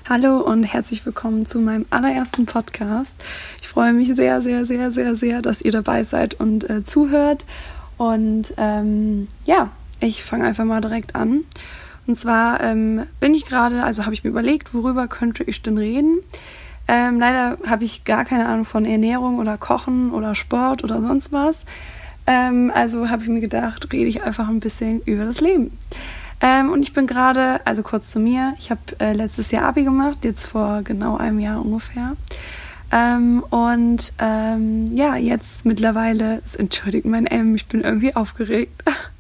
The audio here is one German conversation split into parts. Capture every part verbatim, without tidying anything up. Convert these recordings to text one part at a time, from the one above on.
Hallo und herzlich willkommen zu meinem allerersten Podcast. Ich freue mich sehr, sehr, sehr, sehr, sehr, dass ihr dabei seid und äh, zuhört. Und ähm, ja, ich fange einfach mal direkt an. Und zwar ähm, bin ich gerade, also habe ich mir überlegt, worüber könnte ich denn reden. Ähm, leider habe ich gar keine Ahnung von Ernährung oder Kochen oder Sport oder sonst was. Ähm, also habe ich mir gedacht, rede ich einfach ein bisschen über das Leben. Ähm, und ich bin gerade, also kurz zu mir, ich habe äh, letztes Jahr Abi gemacht, jetzt vor genau einem Jahr ungefähr. Ähm, und ähm, ja, jetzt mittlerweile, entschuldigt mein M, ich bin irgendwie aufgeregt.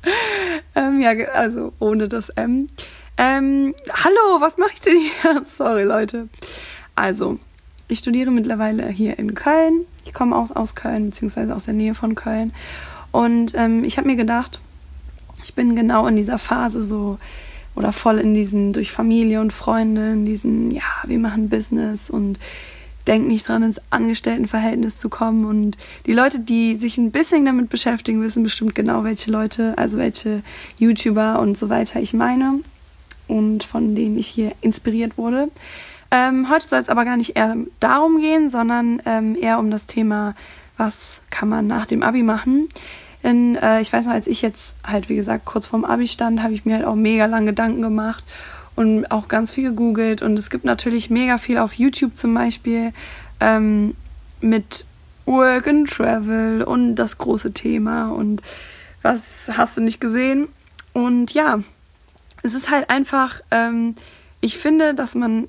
ähm, ja, also ohne das M. Ähm, hallo, was mache ich denn hier? Sorry, Leute. Also, ich studiere mittlerweile hier in Köln. Ich komme aus, aus Köln, beziehungsweise aus der Nähe von Köln. Und ähm, ich habe mir gedacht, ich bin genau in dieser Phase so oder voll in diesen, durch Familie und Freunde, in diesen, ja, wir machen Business und denken nicht dran, ins Angestelltenverhältnis zu kommen. Und die Leute, die sich ein bisschen damit beschäftigen, wissen bestimmt genau, welche Leute, also welche YouTuber und so weiter ich meine und von denen ich hier inspiriert wurde. Ähm, heute soll es aber gar nicht eher darum gehen, sondern ähm, eher um das Thema, was kann man nach dem Abi machen. Denn äh, ich weiß noch, als ich jetzt halt, wie gesagt, kurz vorm Abi stand, habe ich mir halt auch mega lang Gedanken gemacht und auch ganz viel gegoogelt. Und es gibt natürlich mega viel auf YouTube zum Beispiel ähm, mit Work and Travel und das große Thema und was hast du nicht gesehen. Und ja, es ist halt einfach, ähm, ich finde, dass man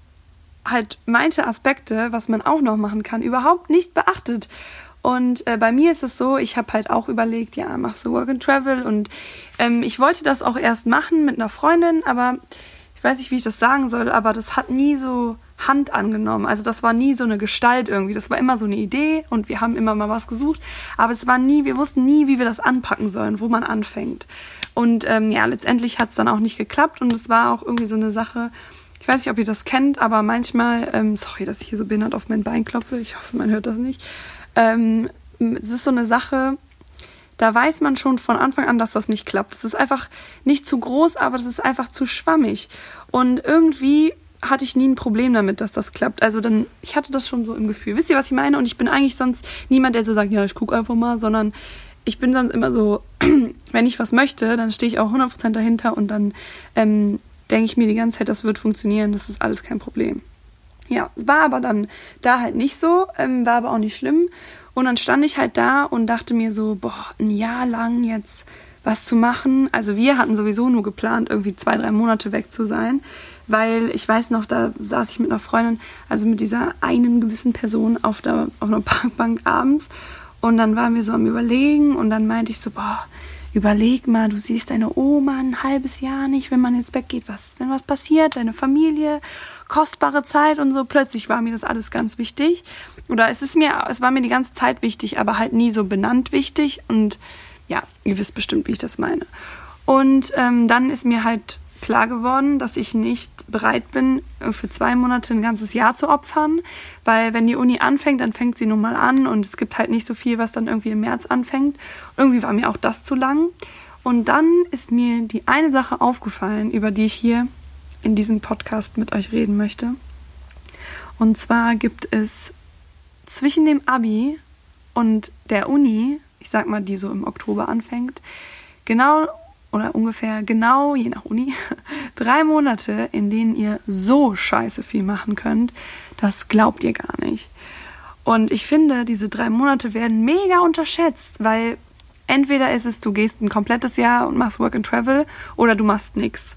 halt manche Aspekte, was man auch noch machen kann, überhaupt nicht beachtet. Und äh, bei mir ist es so, ich habe halt auch überlegt, ja, machst du Work and Travel und ähm, ich wollte das auch erst machen mit einer Freundin, aber ich weiß nicht, wie ich das sagen soll, aber das hat nie so Hand angenommen. Also das war nie so eine Gestalt irgendwie, das war immer so eine Idee und wir haben immer mal was gesucht, aber es war nie, wir wussten nie, wie wir das anpacken sollen, wo man anfängt. Und ähm, ja, letztendlich hat es dann auch nicht geklappt und es war auch irgendwie so eine Sache, ich weiß nicht, ob ihr das kennt, aber manchmal, ähm, sorry, dass ich hier so behindert auf mein Bein klopfe, ich hoffe, man hört das nicht. Ähm, es ist so eine Sache, da weiß man schon von Anfang an, dass das nicht klappt. Es ist einfach nicht zu groß, aber das ist einfach zu schwammig. Und irgendwie hatte ich nie ein Problem damit, dass das klappt. Also dann, ich hatte das schon so im Gefühl. Wisst ihr, was ich meine? Und ich bin eigentlich sonst niemand, der so sagt, ja, ich gucke einfach mal, sondern ich bin sonst immer so, wenn ich was möchte, dann stehe ich auch hundert Prozent dahinter und dann ähm, denke ich mir die ganze Zeit, das wird funktionieren, das ist alles kein Problem. Ja, es war aber dann da halt nicht so, ähm, war aber auch nicht schlimm. Und dann stand ich halt da und dachte mir so, boah, ein Jahr lang jetzt was zu machen. Also wir hatten sowieso nur geplant, irgendwie zwei, drei Monate weg zu sein. Weil ich weiß noch, da saß ich mit einer Freundin, also mit dieser einen gewissen Person auf, der, auf einer Parkbank abends. Und dann waren wir so am Überlegen und dann meinte ich so, boah, überleg mal, du siehst deine Oma ein halbes Jahr nicht, wenn man jetzt weggeht, was, wenn was passiert, deine Familie, kostbare Zeit und so. Plötzlich war mir das alles ganz wichtig. Oder es ist mir, es war mir die ganze Zeit wichtig, aber halt nie so benannt wichtig. Und ja, ihr wisst bestimmt, wie ich das meine. Und ähm, dann ist mir halt klar geworden, dass ich nicht bereit bin, für zwei Monate ein ganzes Jahr zu opfern. Weil wenn die Uni anfängt, dann fängt sie nun mal an und es gibt halt nicht so viel, was dann irgendwie im März anfängt. Irgendwie war mir auch das zu lang. Und dann ist mir die eine Sache aufgefallen, über die ich hier in diesem Podcast mit euch reden möchte. Und zwar gibt es zwischen dem Abi und der Uni, ich sag mal, die so im Oktober anfängt, genau oder ungefähr genau, je nach Uni, drei Monate, in denen ihr so scheiße viel machen könnt, das glaubt ihr gar nicht. Und ich finde, diese drei Monate werden mega unterschätzt, weil entweder ist es, du gehst ein komplettes Jahr und machst Work and Travel oder du machst nix.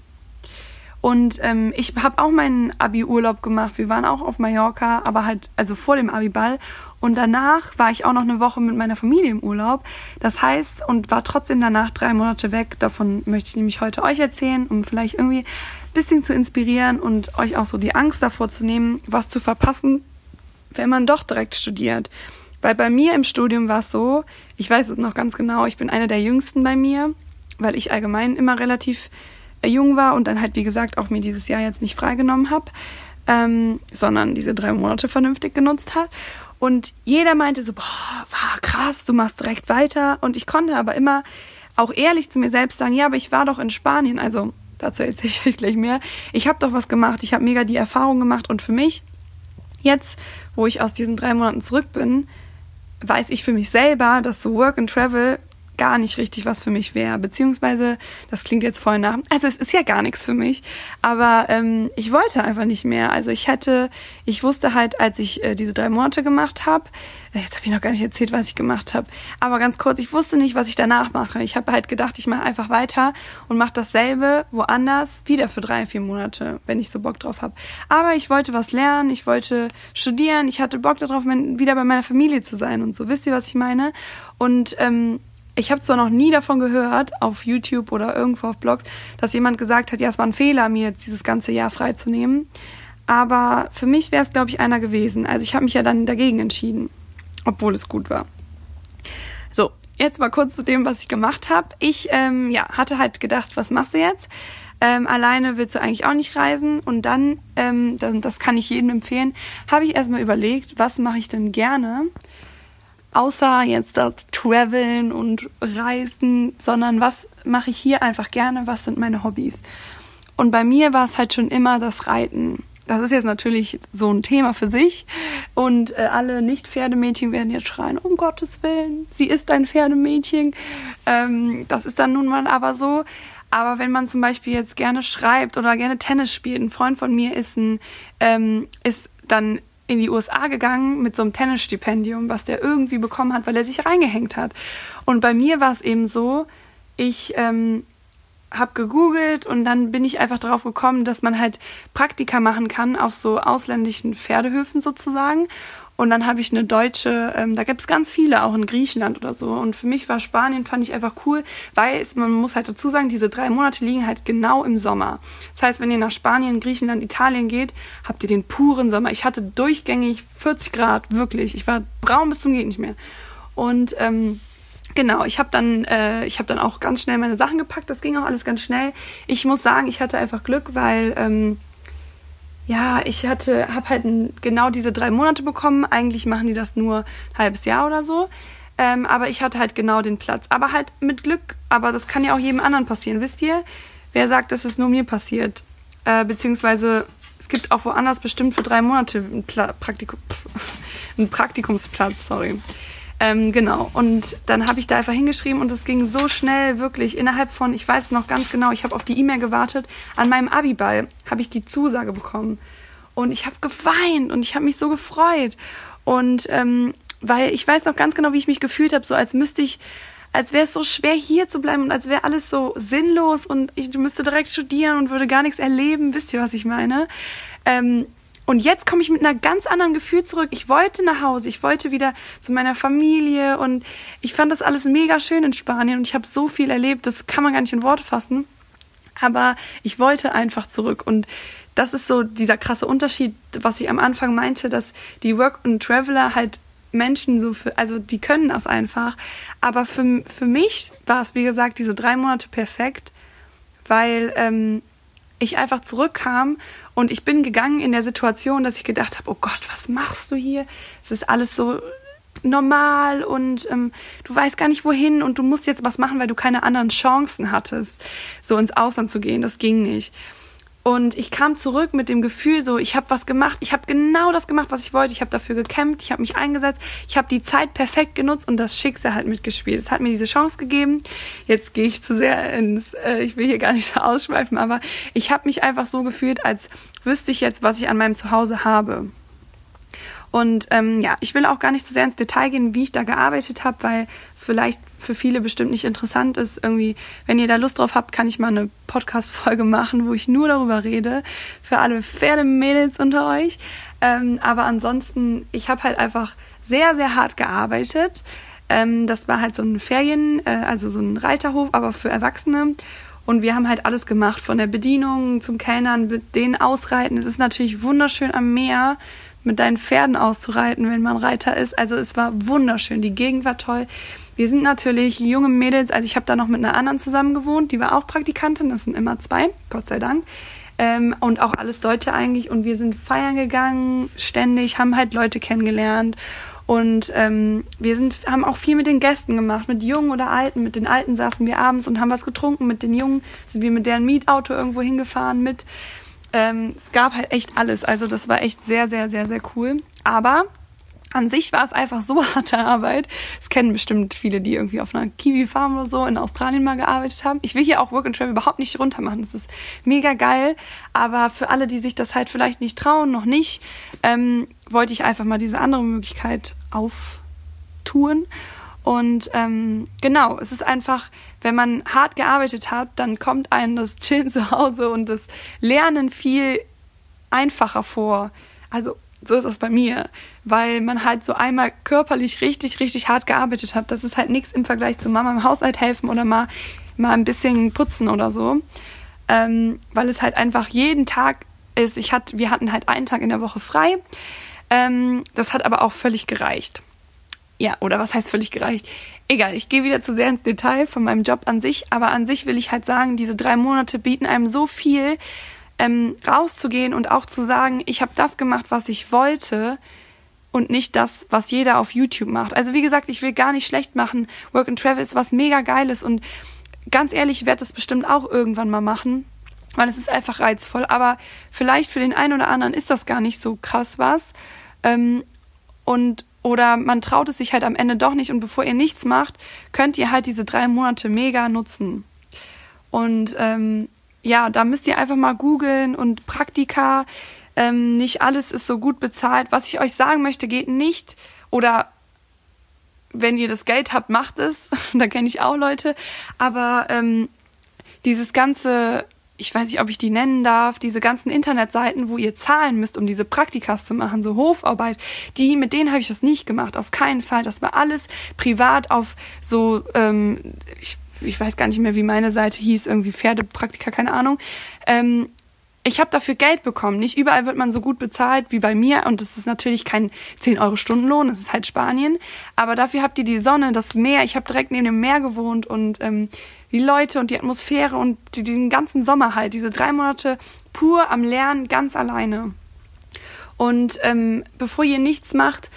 Und ähm, ich habe auch meinen Abi-Urlaub gemacht. Wir waren auch auf Mallorca, aber halt, also vor dem Abi-Ball. Und danach war ich auch noch eine Woche mit meiner Familie im Urlaub. Das heißt, und war trotzdem danach drei Monate weg. Davon möchte ich nämlich heute euch erzählen, um vielleicht irgendwie ein bisschen zu inspirieren und euch auch so die Angst davor zu nehmen, was zu verpassen, wenn man doch direkt studiert. Weil bei mir im Studium war es so, ich weiß es noch ganz genau, ich bin eine der Jüngsten bei mir, weil ich allgemein immer relativ jung war und dann halt, wie gesagt, auch mir dieses Jahr jetzt nicht freigenommen habe, ähm, sondern diese drei Monate vernünftig genutzt hat. Und jeder meinte so, boah, war krass, du machst direkt weiter. Und ich konnte aber immer auch ehrlich zu mir selbst sagen, ja, aber ich war doch in Spanien. Also dazu erzähle ich euch gleich mehr. Ich habe doch was gemacht, ich habe mega die Erfahrung gemacht und für mich, jetzt, wo ich aus diesen drei Monaten zurück bin, weiß ich für mich selber, dass so Work and Travel gar nicht richtig was für mich wäre, beziehungsweise, das klingt jetzt voll nach, also es ist ja gar nichts für mich, aber ähm, ich wollte einfach nicht mehr, also ich hätte, ich wusste halt, als ich äh, diese drei Monate gemacht habe, äh, jetzt habe ich noch gar nicht erzählt, was ich gemacht habe, aber ganz kurz, ich wusste nicht, was ich danach mache, ich habe halt gedacht, ich mache einfach weiter und mache dasselbe woanders, wieder für drei, vier Monate, wenn ich so Bock drauf habe, aber ich wollte was lernen, ich wollte studieren, ich hatte Bock darauf, mein, wieder bei meiner Familie zu sein und so, wisst ihr, was ich meine? Und ähm, ich habe zwar noch nie davon gehört, auf YouTube oder irgendwo auf Blogs, dass jemand gesagt hat, ja, es war ein Fehler, mir jetzt dieses ganze Jahr freizunehmen. Aber für mich wäre es, glaube ich, einer gewesen. Also ich habe mich ja dann dagegen entschieden, obwohl es gut war. So, jetzt mal kurz zu dem, was ich gemacht habe. Ich ähm, ja, hatte halt gedacht, was machst du jetzt? Ähm, alleine willst du eigentlich auch nicht reisen. Und dann, ähm, das, das kann ich jedem empfehlen, habe ich erstmal überlegt, was mache ich denn gerne? Außer jetzt das Traveln und Reisen, sondern was mache ich hier einfach gerne, was sind meine Hobbys? Und bei mir war es halt schon immer das Reiten. Das ist jetzt natürlich so ein Thema für sich und äh, alle Nicht-Pferdemädchen werden jetzt schreien, um Gottes Willen, sie ist ein Pferdemädchen. Ähm, das ist dann nun mal aber so. Aber wenn man zum Beispiel jetzt gerne schreibt oder gerne Tennis spielt, ein Freund von mir ist, ein, ähm, ist dann in die U S A gegangen mit so einem Tennisstipendium, was der irgendwie bekommen hat, weil er sich reingehängt hat. Und bei mir war es eben so, ich ähm, habe gegoogelt und dann bin ich einfach darauf gekommen, dass man halt Praktika machen kann auf so ausländischen Pferdehöfen sozusagen. Und dann habe ich eine deutsche, ähm, da gibt es ganz viele, auch in Griechenland oder so. Und für mich war Spanien, fand ich einfach cool, weil es, man muss halt dazu sagen, diese drei Monate liegen halt genau im Sommer. Das heißt, wenn ihr nach Spanien, Griechenland, Italien geht, habt ihr den puren Sommer. Ich hatte durchgängig vierzig Grad, wirklich. Ich war braun bis zum geht nicht mehr. Und ähm, genau, ich habe dann, äh, ich habe dann auch ganz schnell meine Sachen gepackt. Das ging auch alles ganz schnell. Ich muss sagen, ich hatte einfach Glück, weil ähm, ja, ich hatte, habe halt ein, genau diese drei Monate bekommen. Eigentlich machen die das nur ein halbes Jahr oder so. Ähm, aber ich hatte halt genau den Platz. Aber halt mit Glück. Aber das kann ja auch jedem anderen passieren. Wisst ihr, wer sagt, dass es nur mir passiert? Äh, beziehungsweise es gibt auch woanders bestimmt für drei Monate einen, Pla- Praktikum, einen Praktikumsplatz. Sorry. Ähm, genau, und dann habe ich da einfach hingeschrieben und es ging so schnell, wirklich, innerhalb von, ich weiß es noch ganz genau, ich habe auf die E-Mail gewartet, an meinem Abiball habe ich die Zusage bekommen und ich habe geweint und ich habe mich so gefreut und ähm, weil ich weiß noch ganz genau, wie ich mich gefühlt habe, so als müsste ich, als wäre es so schwer hier zu bleiben und als wäre alles so sinnlos und ich müsste direkt studieren und würde gar nichts erleben, wisst ihr, was ich meine? Ähm, Und jetzt komme ich mit einer ganz anderen Gefühl zurück. Ich wollte nach Hause, ich wollte wieder zu meiner Familie und ich fand das alles mega schön in Spanien und ich habe so viel erlebt, das kann man gar nicht in Worte fassen. Aber ich wollte einfach zurück und das ist so dieser krasse Unterschied, was ich am Anfang meinte, dass die Work- and Traveler halt Menschen so, für, also die können das einfach. Aber für, für mich war es, wie gesagt, diese drei Monate perfekt, weil ähm, ich einfach zurückkam. Und ich bin gegangen in der Situation, dass ich gedacht habe, oh Gott, was machst du hier? Es ist alles so normal und ähm, du weißt gar nicht wohin und du musst jetzt was machen, weil du keine anderen Chancen hattest, so ins Ausland zu gehen. Das ging nicht. Und ich kam zurück mit dem Gefühl so, ich habe was gemacht, ich habe genau das gemacht, was ich wollte. Ich habe dafür gekämpft, ich habe mich eingesetzt, ich habe die Zeit perfekt genutzt und das Schicksal hat mitgespielt. Es hat mir diese Chance gegeben. Jetzt gehe ich zu sehr ins, äh, ich will hier gar nicht so ausschweifen, aber ich habe mich einfach so gefühlt, als wüsste ich jetzt, was ich an meinem Zuhause habe. Und ähm, ja, ich will auch gar nicht so sehr ins Detail gehen, wie ich da gearbeitet habe, weil es vielleicht für viele bestimmt nicht interessant ist. Irgendwie, wenn ihr da Lust drauf habt, kann ich mal eine Podcast-Folge machen, wo ich nur darüber rede, für alle Pferdemädels unter euch. Ähm, aber ansonsten, ich habe halt einfach sehr, sehr hart gearbeitet. Ähm, das war halt so ein Ferien, äh, also so ein Reiterhof, aber für Erwachsene. Und wir haben halt alles gemacht, von der Bedienung zum Kellnern, mit denen ausreiten. Es ist natürlich wunderschön am Meer, mit deinen Pferden auszureiten, wenn man Reiter ist. Also es war wunderschön, die Gegend war toll. Wir sind natürlich junge Mädels, also ich habe da noch mit einer anderen zusammen gewohnt, die war auch Praktikantin, das sind immer zwei, Gott sei Dank. Ähm, und auch alles Deutsche eigentlich. Und wir sind feiern gegangen, ständig, haben halt Leute kennengelernt. Und ähm, wir sind, haben auch viel mit den Gästen gemacht, mit Jungen oder Alten. Mit den Alten saßen wir abends und haben was getrunken. Mit den Jungen sind wir mit deren Mietauto irgendwo hingefahren mit. Ähm, es gab halt echt alles. Also das war echt sehr, sehr, sehr, sehr cool. Aber an sich war es einfach so harte Arbeit. Das kennen bestimmt viele, die irgendwie auf einer Kiwi-Farm oder so in Australien mal gearbeitet haben. Ich will hier auch Work and Travel überhaupt nicht runter machen. Das ist mega geil. Aber für alle, die sich das halt vielleicht nicht trauen, noch nicht, ähm, wollte ich einfach mal diese andere Möglichkeit auftun. Und ähm, genau, es ist einfach, wenn man hart gearbeitet hat, dann kommt einem das Chillen zu Hause und das Lernen viel einfacher vor. Also so ist das bei mir, weil man halt so einmal körperlich richtig, richtig hart gearbeitet hat. Das ist halt nichts im Vergleich zu Mama im Haushalt helfen oder mal, mal ein bisschen putzen oder so. Ähm, weil es halt einfach jeden Tag ist. Ich hatte, wir hatten halt einen Tag in der Woche frei. Ähm, das hat aber auch völlig gereicht. Ja, oder was heißt völlig gereicht? Egal, ich gehe wieder zu sehr ins Detail von meinem Job an sich. Aber an sich will ich halt sagen, diese drei Monate bieten einem so viel, Ähm, rauszugehen und auch zu sagen, ich habe das gemacht, was ich wollte und nicht das, was jeder auf YouTube macht. Also wie gesagt, ich will gar nicht schlecht machen. Work and Travel ist was mega Geiles und ganz ehrlich, ich werde das bestimmt auch irgendwann mal machen, weil es ist einfach reizvoll. Aber vielleicht für den einen oder anderen ist das gar nicht so krass was. Ähm, und oder man traut es sich halt am Ende doch nicht und bevor ihr nichts macht, könnt ihr halt diese drei Monate mega nutzen. Und ähm, ja, da müsst ihr einfach mal googeln und Praktika, ähm, nicht alles ist so gut bezahlt. Was ich euch sagen möchte, geht nicht, oder wenn ihr das Geld habt, macht es, da kenne ich auch Leute, aber ähm, dieses ganze, ich weiß nicht, ob ich die nennen darf, diese ganzen Internetseiten, wo ihr zahlen müsst, um diese Praktikas zu machen, so Hofarbeit, die, mit denen habe ich das nicht gemacht, auf keinen Fall. Das war alles privat auf so, ähm, ich ich weiß gar nicht mehr, wie meine Seite hieß, irgendwie Pferdepraktika, keine Ahnung. Ähm, ich habe dafür Geld bekommen. Nicht überall wird man so gut bezahlt wie bei mir und das ist natürlich kein zehn Euro Stundenlohn, das ist halt Spanien. Aber dafür habt ihr die Sonne, das Meer. Ich habe direkt neben dem Meer gewohnt und ähm, die Leute und die Atmosphäre und die, den ganzen Sommer halt. Diese drei Monate pur am Lernen, ganz alleine. Und ähm, bevor ihr nichts macht,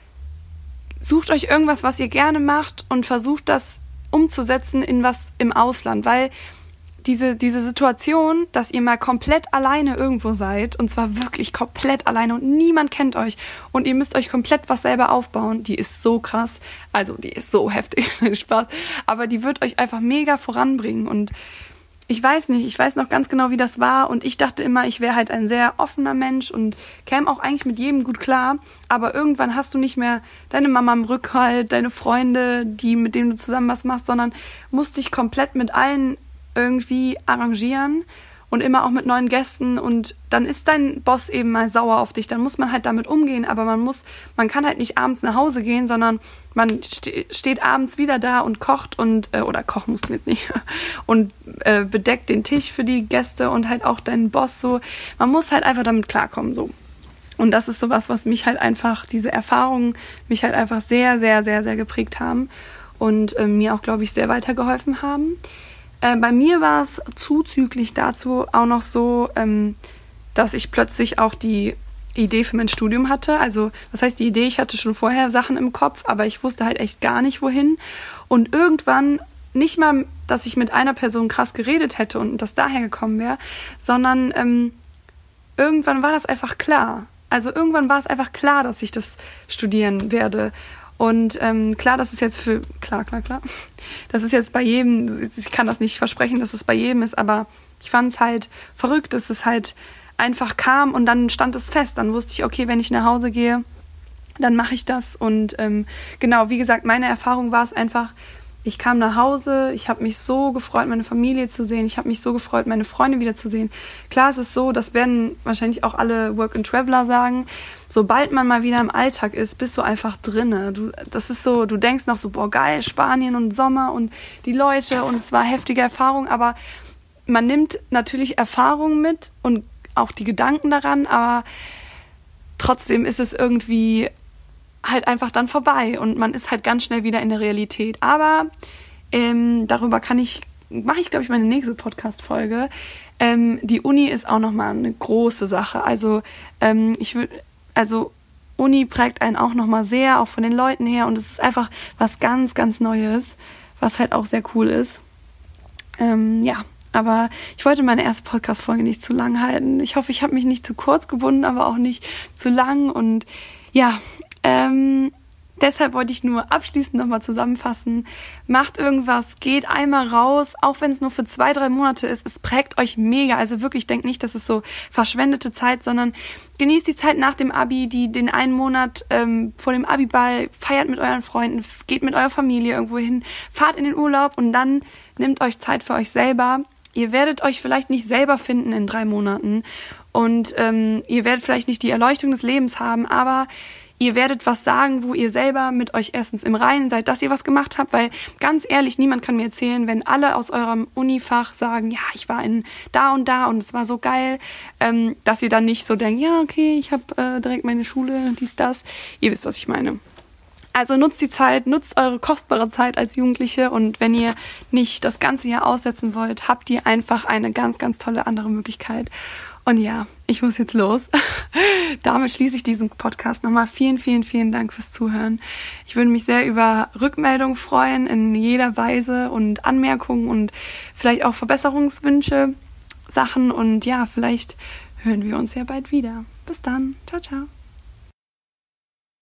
sucht euch irgendwas, was ihr gerne macht und versucht das umzusetzen in was im Ausland, weil diese, diese Situation, dass ihr mal komplett alleine irgendwo seid, und zwar wirklich komplett alleine und niemand kennt euch und ihr müsst euch komplett was selber aufbauen, die ist so krass, also die ist so heftig, Spaß, aber die wird euch einfach mega voranbringen und ich weiß nicht, ich weiß noch ganz genau, wie das war und ich dachte immer, ich wäre halt ein sehr offener Mensch und käme auch eigentlich mit jedem gut klar, aber irgendwann hast du nicht mehr deine Mama im Rückhalt, deine Freunde, die mit denen du zusammen was machst, sondern musst dich komplett mit allen irgendwie arrangieren und immer auch mit neuen Gästen und dann ist dein Boss eben mal sauer auf dich, dann muss man halt damit umgehen, aber man muss, man kann halt nicht abends nach Hause gehen, sondern man ste- steht abends wieder da und kocht und, äh, oder kochen musst du jetzt nicht, und äh, bedeckt den Tisch für die Gäste und halt auch deinen Boss so, man muss halt einfach damit klarkommen, so. Und das ist sowas, was mich halt einfach, diese Erfahrungen mich halt einfach sehr, sehr, sehr, sehr geprägt haben und äh, mir auch, glaube ich, sehr weitergeholfen haben. Äh, bei mir war es zuzüglich dazu auch noch so, ähm, dass ich plötzlich auch die Idee für mein Studium hatte. Also, was heißt die Idee? Ich hatte schon vorher Sachen im Kopf, aber ich wusste halt echt gar nicht, wohin. Und irgendwann, nicht mal, dass ich mit einer Person krass geredet hätte und das daher gekommen wäre, sondern ähm, irgendwann war das einfach klar. Also irgendwann war es einfach klar, dass ich das studieren werde. Und ähm, klar, das ist jetzt für, klar, klar, klar, das ist jetzt bei jedem, ich kann das nicht versprechen, dass es bei jedem ist, aber ich fand es halt verrückt, dass es halt einfach kam und dann stand es fest. Dann wusste ich, okay, wenn ich nach Hause gehe, dann mache ich das. Und ähm, genau, wie gesagt, meine Erfahrung war es einfach, ich kam nach Hause, ich habe mich so gefreut, meine Familie zu sehen, ich habe mich so gefreut, meine Freunde wiederzusehen. Klar, es ist so, das werden wahrscheinlich auch alle Work-and-Traveler sagen, sobald man mal wieder im Alltag ist, bist du einfach drinne. Du, das ist so, du denkst noch so, boah geil, Spanien und Sommer und die Leute und es war heftige Erfahrung, aber man nimmt natürlich Erfahrungen mit und auch die Gedanken daran, aber trotzdem ist es irgendwie halt einfach dann vorbei und man ist halt ganz schnell wieder in der Realität. Aber ähm, darüber kann ich, mache ich glaube ich meine nächste Podcast-Folge. Ähm, die Uni ist auch nochmal eine große Sache. Also ähm, ich würde, also Uni prägt einen auch nochmal sehr, auch von den Leuten her. Und es ist einfach was ganz, ganz Neues, was halt auch sehr cool ist. Ähm, ja, aber ich wollte meine erste Podcast-Folge nicht zu lang halten. Ich hoffe, ich habe mich nicht zu kurz gebunden, aber auch nicht zu lang. Und ja, ähm... deshalb wollte ich nur abschließend nochmal zusammenfassen. Macht irgendwas, geht einmal raus, auch wenn es nur für zwei, drei Monate ist. Es prägt euch mega. Also wirklich, denkt nicht, das ist so verschwendete Zeit, sondern genießt die Zeit nach dem Abi, die den einen Monat ähm, vor dem Abiball, feiert mit euren Freunden, geht mit eurer Familie irgendwo hin, fahrt in den Urlaub und dann nehmt euch Zeit für euch selber. Ihr werdet euch vielleicht nicht selber finden in drei Monaten und ähm, ihr werdet vielleicht nicht die Erleuchtung des Lebens haben, aber ihr werdet was sagen, wo ihr selber mit euch erstens im Reinen seid, dass ihr was gemacht habt, weil ganz ehrlich, niemand kann mir erzählen, wenn alle aus eurem Unifach sagen, ja, ich war in da und da und es war so geil, ähm, dass ihr dann nicht so denkt, ja, okay, ich habe äh, direkt meine Schule, dies, das. Ihr wisst, was ich meine. Also nutzt die Zeit, nutzt eure kostbare Zeit als Jugendliche und wenn ihr nicht das ganze Jahr aussetzen wollt, habt ihr einfach eine ganz, ganz tolle andere Möglichkeit. Und ja, ich muss jetzt los. Damit schließe ich diesen Podcast nochmal. Vielen, vielen, vielen Dank fürs Zuhören. Ich würde mich sehr über Rückmeldungen freuen in jeder Weise und Anmerkungen und vielleicht auch Verbesserungswünsche, Sachen. Und ja, vielleicht hören wir uns ja bald wieder. Bis dann. Ciao, ciao.